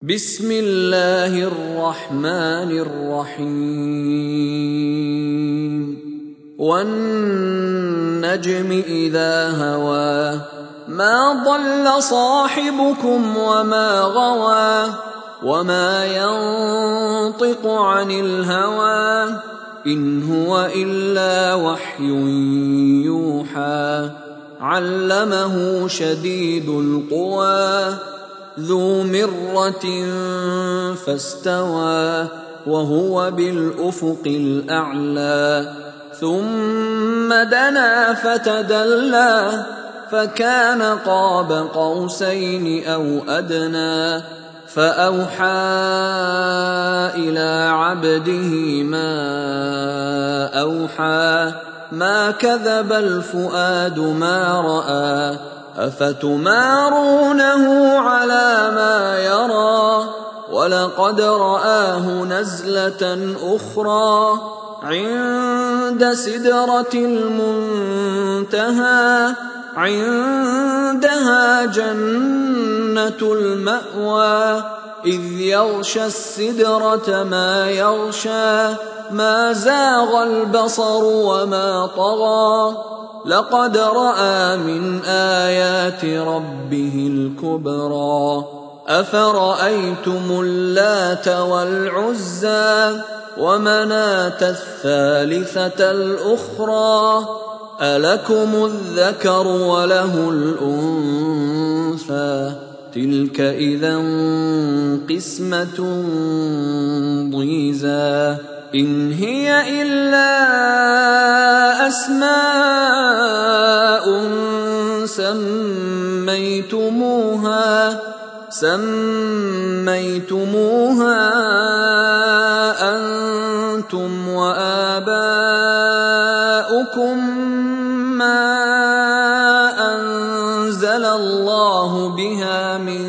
بسم الله الرحمن الرحيم والنجم إذا هوى ما ضل صاحبكم وما غوى وما ينطق عن الهوى إن هو إلا وحي يوحى علمه شديد القوى ذو مرة فاستوى وهو بالأفق الأعلى ثم دنا فتدلى فكان قاب قوسين أو أدنى فأوحى إلى عبده ما أوحى ما كذب الفؤاد ما رأى أفتمارونه على ما يرى ولقد رآه نزلة أخرى عند سدرة المنتهى عندها جنة المأوى إذ يغشى السدرة ما يغشى ما زاغ البصر وما طغى لقد رأى من آيات ربه الكبرى أفرأيتم اللات والعزى ومناة الثالثة الأخرى ألكم الذكر وله الأنثى تلك إذا قسمة ضيزى إن هي إلا أسماء سميتموها أنتم وآباؤكم ما أنزل الله بها من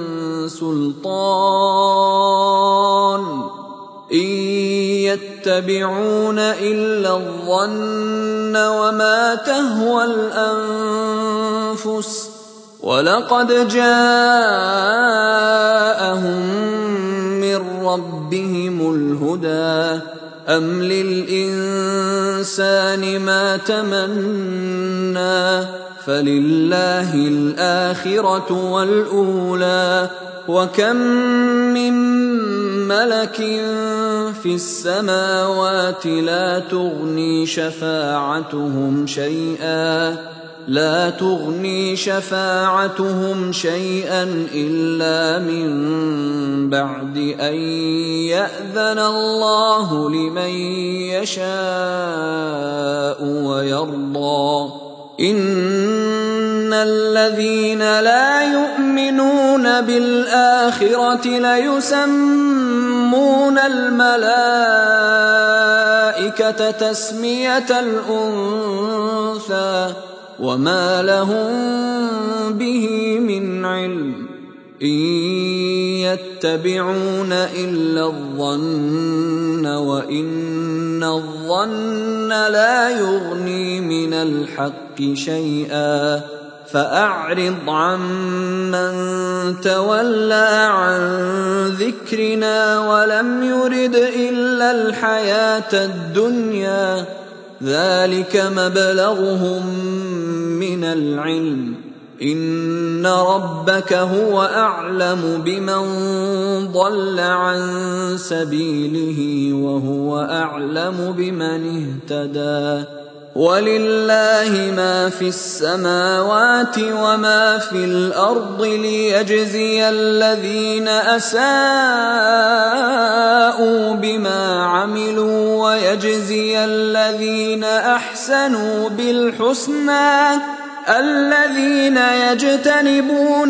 سلطان إن يتبعون إلا الظن وما تهوى الأنفس ولقد جاءهم من ربهم الهدى أم للإنسان ما تمنى فلله الآخرة والأولى وكم من ملك في السماوات لا تغني شفاعتهم شيئا إلا من بعد أن يأذن الله لمن يشاء ويرضى إن الذين لا يؤمنون بالآخرة ليسمون الملائكة تسمية الأنثى وما لهم به من علم إن يتبعون إلا الظن وإن الظن لا يغني من الحق شيئا فأعرض عمن تولى عن ذكرنا ولم يرد إلا الحياة الدنيا ذلك مبلغهم من العلم إن ربك هو أعلم بمن ضل عن سبيله وهو أعلم بمن اهتدى ولله ما في السماوات وما في الأرض ليجزي الذين أساءوا بما عملوا ويجزي الذين أحسنوا بالحسنى الذين يجتنبون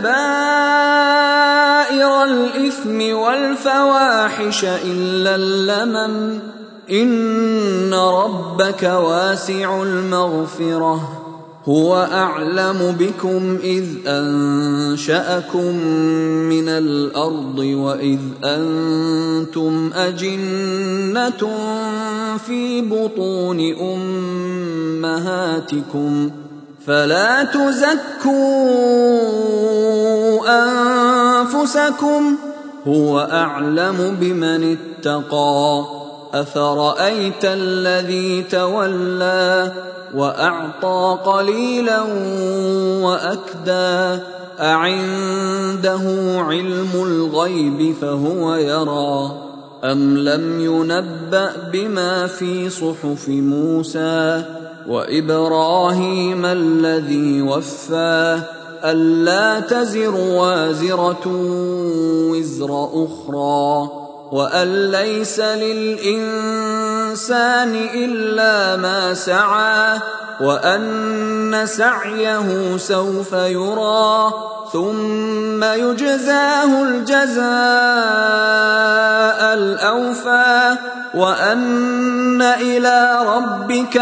كبائر الإثم والفواحش إلا اللمم إن ربك واسع المغفرة هو أعلم بكم إذ أنشأكم من الأرض وإذ أنتم أجنة في بطون أمهاتكم فلا تزكوا أنفسكم هو أعلم بمن اتقى أفرأيت الذي تولى وأعطى قليلا وأكدى أعنده علم الغيب فهو يرى أم لم ينبأ بما في صحف موسى وإبراهيم الذي وفى ألا تزر وازرة وزر أخرى وأن ليس للإنسان إلا ما سعى وأن سعيه سوف يرى ثم يجزاه الجزاء الأوفى وأن إلى ربك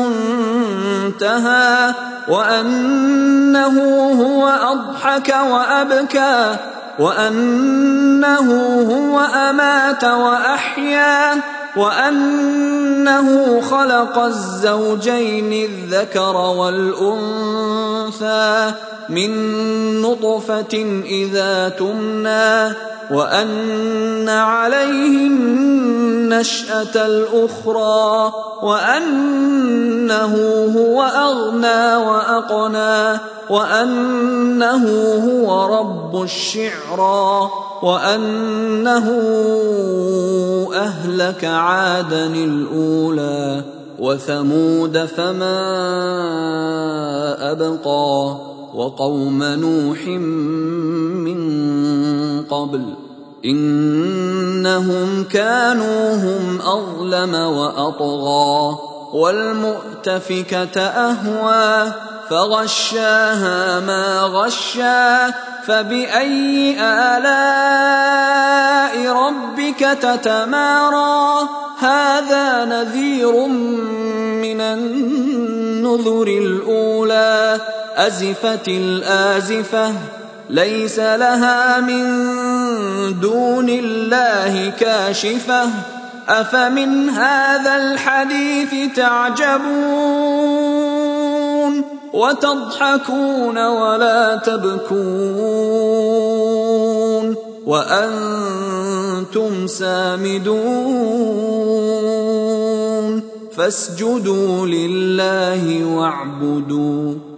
المنتهى وأنه هو أضحك وأبكى وأنه هو أمات وأحيا وأنه خلق الزوجين الذكر والأنثى من نطفة إذا تمنى وأن عليه النشأة الأخرى وأنه هو أغنى وأقنى وأنه هو رب الشعرى وأنه أهلك عادا الأولى وثمود فما أبقى وقوم نوح من قبل إنهم كانوا هم أظلم وأطغى والمؤتفكة أهوى فغشاها ما غشا فبأي آلاء ربك تتمارى هذا نذير من النذر الأولى أزفت الآزفة ليس لها من دون الله كاشفة أفمن هذا الحديث تعجبون وتضحكون ولا تبكون وأنتم سامدون فاسجدوا لله واعبدوا